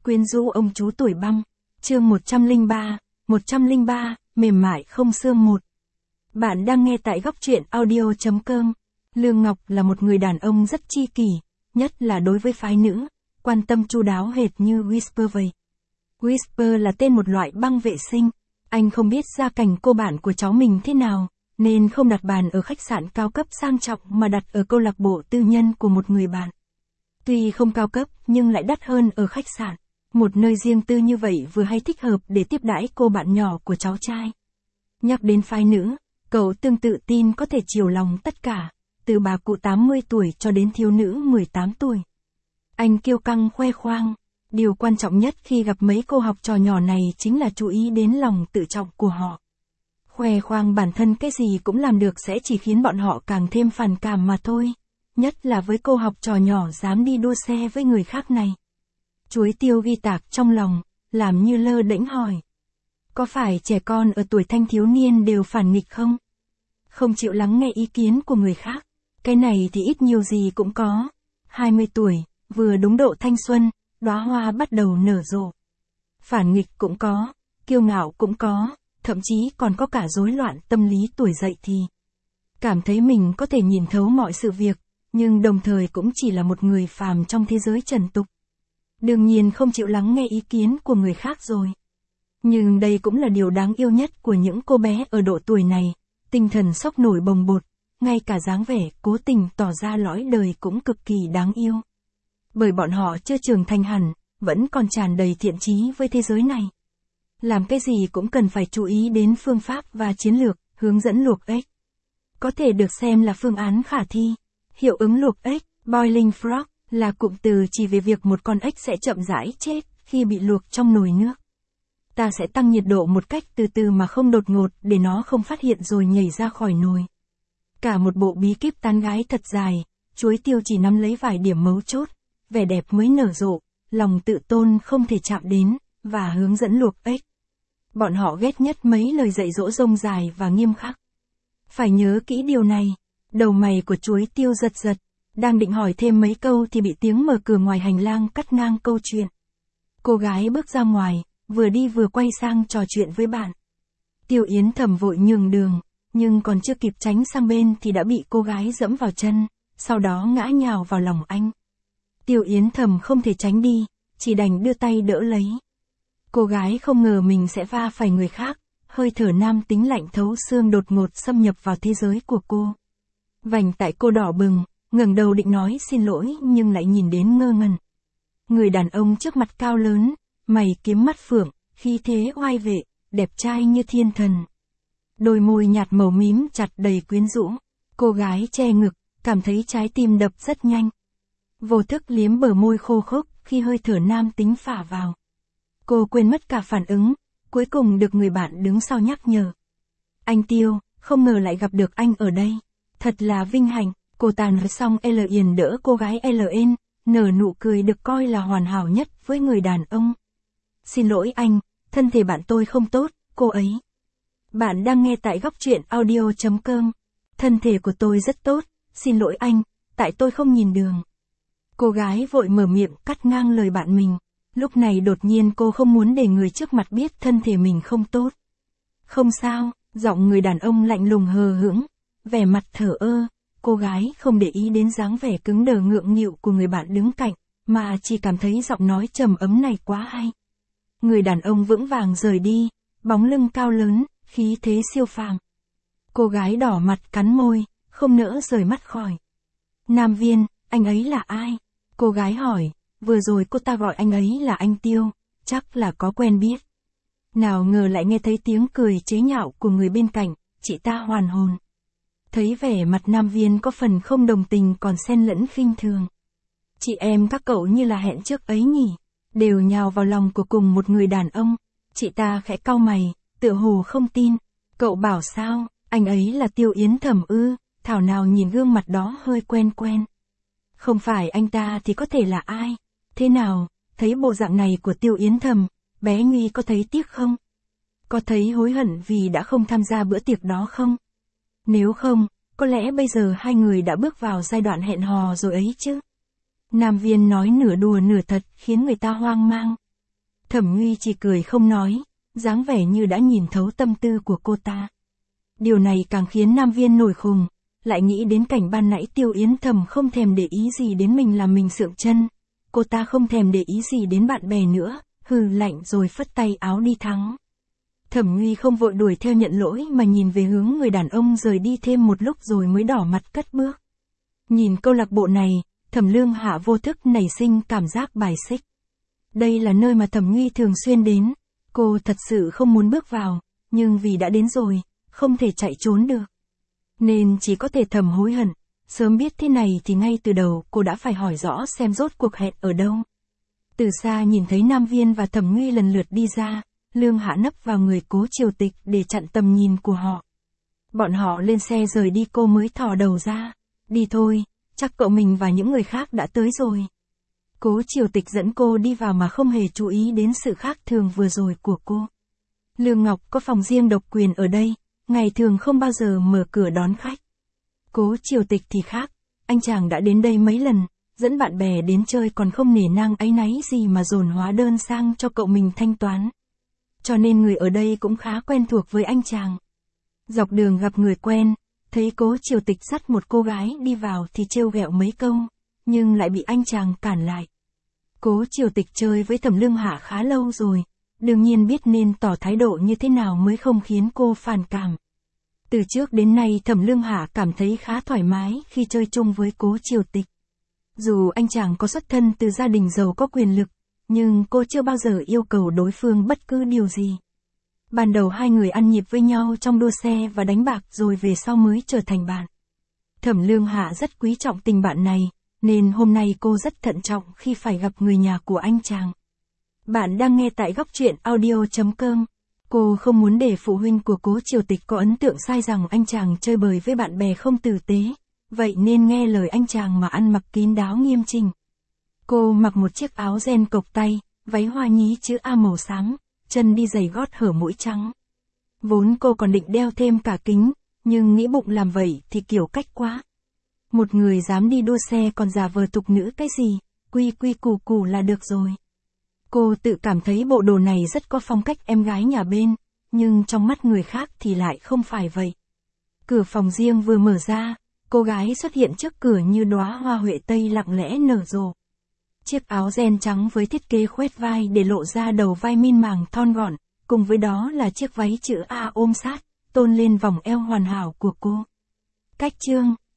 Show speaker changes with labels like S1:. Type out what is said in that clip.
S1: Quyến rũ ông chú tuổi băng. Chương 103, mềm mại không xương một. Bạn đang nghe tại góc truyện audio.com. Lương Ngọc là một người đàn ông rất chi kỷ, nhất là đối với phái nữ, quan tâm chu đáo hệt như Whisper vậy. Whisper là tên một loại băng vệ sinh. Anh không biết gia cảnh cô bạn của cháu mình thế nào, nên không đặt bàn ở khách sạn cao cấp sang trọng mà đặt ở câu lạc bộ tư nhân của một người bạn. Tuy không cao cấp nhưng lại đắt hơn ở khách sạn. Một nơi riêng tư như vậy vừa hay thích hợp để tiếp đãi cô bạn nhỏ của cháu trai. Nhắc đến phái nữ, cậu tương tự tin có thể chiều lòng tất cả, từ bà cụ 80 tuổi cho đến thiếu nữ 18 tuổi. Anh kiêu căng khoe khoang. Điều quan trọng nhất khi gặp mấy cô học trò nhỏ này chính là chú ý đến lòng tự trọng của họ. Khoe khoang bản thân cái gì cũng làm được sẽ chỉ khiến bọn họ càng thêm phản cảm mà thôi. Nhất là với cô học trò nhỏ dám đi đua xe với người khác này. Chuối tiêu ghi tạc trong lòng, làm như lơ đễnh hỏi. Có phải trẻ con ở tuổi thanh thiếu niên đều phản nghịch không? Không chịu lắng nghe ý kiến của người khác. Cái này thì ít nhiều gì cũng có. 20 tuổi, vừa đúng độ thanh xuân, đóa hoa bắt đầu nở rộ. Phản nghịch cũng có, kiêu ngạo cũng có, thậm chí còn có cả rối loạn tâm lý tuổi dậy thì. Cảm thấy mình có thể nhìn thấu mọi sự việc, nhưng đồng thời cũng chỉ là một người phàm trong thế giới trần tục. Đương nhiên không chịu lắng nghe ý kiến của người khác rồi. Nhưng đây cũng là điều đáng yêu nhất của những cô bé ở độ tuổi này, tinh thần sốc nổi bồng bột, ngay cả dáng vẻ cố tình tỏ ra lõi đời cũng cực kỳ đáng yêu. Bởi bọn họ chưa trưởng thành hẳn, vẫn còn tràn đầy thiện chí với thế giới này. Làm cái gì cũng cần phải chú ý đến phương pháp và chiến lược, hướng dẫn luộc ếch. Có thể được xem là phương án khả thi. Hiệu ứng luộc ếch, boiling frog, là cụm từ chỉ về việc một con ếch sẽ chậm rãi chết khi bị luộc trong nồi nước. Ta sẽ tăng nhiệt độ một cách từ từ mà không đột ngột để nó không phát hiện rồi nhảy ra khỏi nồi. Cả một bộ bí kíp tán gái thật dài, chuối tiêu chỉ nắm lấy vài điểm mấu chốt, vẻ đẹp mới nở rộ, lòng tự tôn không thể chạm đến, và hướng dẫn luộc ếch. Bọn họ ghét nhất mấy lời dạy dỗ rông dài và nghiêm khắc. Phải nhớ kỹ điều này. Đầu mày của chuối tiêu giật giật, đang định hỏi thêm mấy câu thì bị tiếng mở cửa ngoài hành lang cắt ngang câu chuyện. Cô gái bước ra ngoài, vừa đi vừa quay sang trò chuyện với bạn. Tiêu Yến Thầm vội nhường đường, nhưng còn chưa kịp tránh sang bên thì đã bị cô gái dẫm vào chân, sau đó ngã nhào vào lòng anh. Tiêu Yến Thầm không thể tránh đi, chỉ đành đưa tay đỡ lấy. Cô gái không ngờ mình sẽ va phải người khác, hơi thở nam tính lạnh thấu xương đột ngột xâm nhập vào thế giới của cô. Vành tại cô đỏ bừng, ngẩng đầu định nói xin lỗi nhưng lại nhìn đến ngơ ngẩn. Người đàn ông trước mặt cao lớn, mày kiếm mắt phượng, khí thế oai vệ, đẹp trai như thiên thần. Đôi môi nhạt màu mím chặt đầy quyến rũ. Cô gái che ngực, cảm thấy trái tim đập rất nhanh. Vô thức liếm bờ môi khô khốc khi hơi thở nam tính phả vào. Cô quên mất cả phản ứng, cuối cùng được người bạn đứng sau nhắc nhở. Anh Tiêu, không ngờ lại gặp được anh ở đây. Thật là vinh hạnh. Cô tàn xong L đỡ cô gái LN, nở nụ cười được coi là hoàn hảo nhất với người đàn ông. Xin lỗi anh, thân thể bạn tôi không tốt, cô ấy. Bạn đang nghe tại góc truyện audio.com. Thân thể của tôi rất tốt, xin lỗi anh, tại tôi không nhìn đường. Cô gái vội mở miệng cắt ngang lời bạn mình. Lúc này đột nhiên cô không muốn để người trước mặt biết thân thể mình không tốt. Không sao, giọng người đàn ông lạnh lùng hờ hững, vẻ mặt thờ ơ. Cô gái không để ý đến dáng vẻ cứng đờ ngượng nghịu của người bạn đứng cạnh, mà chỉ cảm thấy giọng nói trầm ấm này quá hay. Người đàn ông vững vàng rời đi, bóng lưng cao lớn, khí thế siêu phàm. Cô gái đỏ mặt cắn môi, không nỡ rời mắt khỏi. Nam Viên, anh ấy là ai? Cô gái hỏi, vừa rồi cô ta gọi anh ấy là anh Tiêu, chắc là có quen biết. Nào ngờ lại nghe thấy tiếng cười chế nhạo của người bên cạnh, chị ta hoàn hồn. Thấy vẻ mặt Nam Viên có phần không đồng tình còn xen lẫn khinh thường. Chị em các cậu như là hẹn trước ấy nhỉ, đều nhào vào lòng của cùng một người đàn ông. Chị ta khẽ cau mày, tựa hồ không tin. Cậu bảo sao, anh ấy là Tiêu Yến Thầm ư? Thảo nào nhìn gương mặt đó hơi quen quen. Không phải anh ta thì có thể là ai? Thế nào, thấy bộ dạng này của Tiêu Yến Thầm, bé Nguy có thấy tiếc không? Có thấy hối hận vì đã không tham gia bữa tiệc đó không? Nếu không, có lẽ bây giờ hai người đã bước vào giai đoạn hẹn hò rồi ấy chứ. Nam Viên nói nửa đùa nửa thật khiến người ta hoang mang. Thẩm Nguy chỉ cười không nói, dáng vẻ như đã nhìn thấu tâm tư của cô ta. Điều này càng khiến Nam Viên nổi khùng, lại nghĩ đến cảnh ban nãy Tiêu Yến Thầm không thèm để ý gì đến mình làm mình sượng chân. Cô ta không thèm để ý gì đến bạn bè nữa, hừ lạnh rồi phất tay áo đi thắng. Thẩm Nguy không vội đuổi theo nhận lỗi mà nhìn về hướng người đàn ông rời đi thêm một lúc rồi mới đỏ mặt cất bước. Nhìn câu lạc bộ này, Thẩm Lương Hạ vô thức nảy sinh cảm giác bài xích. Đây là nơi mà Thẩm Nguy thường xuyên đến, cô thật sự không muốn bước vào, nhưng vì đã đến rồi, không thể chạy trốn được. Nên chỉ có thể thầm hối hận, sớm biết thế này thì ngay từ đầu cô đã phải hỏi rõ xem rốt cuộc hẹn ở đâu. Từ xa nhìn thấy Nam Viên và Thẩm Nguy lần lượt đi ra, Lương Hạ nấp vào người Cố Triều Tịch để chặn tầm nhìn của họ. Bọn họ lên xe rời đi cô mới thò đầu ra. Đi thôi, chắc cậu mình và những người khác đã tới rồi. Cố Triều Tịch dẫn cô đi vào mà không hề chú ý đến sự khác thường vừa rồi của cô. Lương Ngọc có phòng riêng độc quyền ở đây, ngày thường không bao giờ mở cửa đón khách. Cố Triều Tịch thì khác, anh chàng đã đến đây mấy lần, dẫn bạn bè đến chơi còn không nể nang áy náy gì mà dồn hóa đơn sang cho cậu mình thanh toán. Cho nên người ở đây cũng khá quen thuộc với anh chàng. Dọc đường gặp người quen, thấy Cố Triều Tịch dắt một cô gái đi vào thì trêu ghẹo mấy câu, nhưng lại bị anh chàng cản lại. Cố Triều Tịch chơi với Thẩm Lương Hạ khá lâu rồi, đương nhiên biết nên tỏ thái độ như thế nào mới không khiến cô phản cảm. Từ trước đến nay Thẩm Lương Hạ cảm thấy khá thoải mái khi chơi chung với Cố Triều Tịch. Dù anh chàng có xuất thân từ gia đình giàu có quyền lực, nhưng cô chưa bao giờ yêu cầu đối phương bất cứ điều gì. Ban đầu hai người ăn nhịp với nhau trong đua xe và đánh bạc rồi về sau mới trở thành bạn. Thẩm Lương Hạ rất quý trọng tình bạn này, nên hôm nay cô rất thận trọng khi phải gặp người nhà của anh chàng. Bạn đang nghe tại góc truyện audio.com. Cô không muốn để phụ huynh của Cố Triều Tịch có ấn tượng sai rằng anh chàng chơi bời với bạn bè không tử tế, vậy nên nghe lời anh chàng mà ăn mặc kín đáo nghiêm chỉnh. Cô mặc một chiếc áo ren cộc tay, váy hoa nhí chữ A màu xám, chân đi giày gót hở mũi trắng. Vốn cô còn định đeo thêm cả kính, nhưng nghĩ bụng làm vậy thì kiểu cách quá. Một người dám đi đua xe còn giả vờ tục nữ cái gì, quy quy củ củ là được rồi. Cô tự cảm thấy bộ đồ này rất có phong cách em gái nhà bên, nhưng trong mắt người khác thì lại không phải vậy. Cửa phòng riêng vừa mở ra, cô gái xuất hiện trước cửa như đóa hoa huệ tây lặng lẽ nở rộ. Chiếc áo ren trắng với thiết kế khoét vai để lộ ra đầu vai min màng thon gọn, cùng với đó là chiếc váy chữ A ôm sát, tôn lên vòng eo hoàn hảo của cô. Cách chương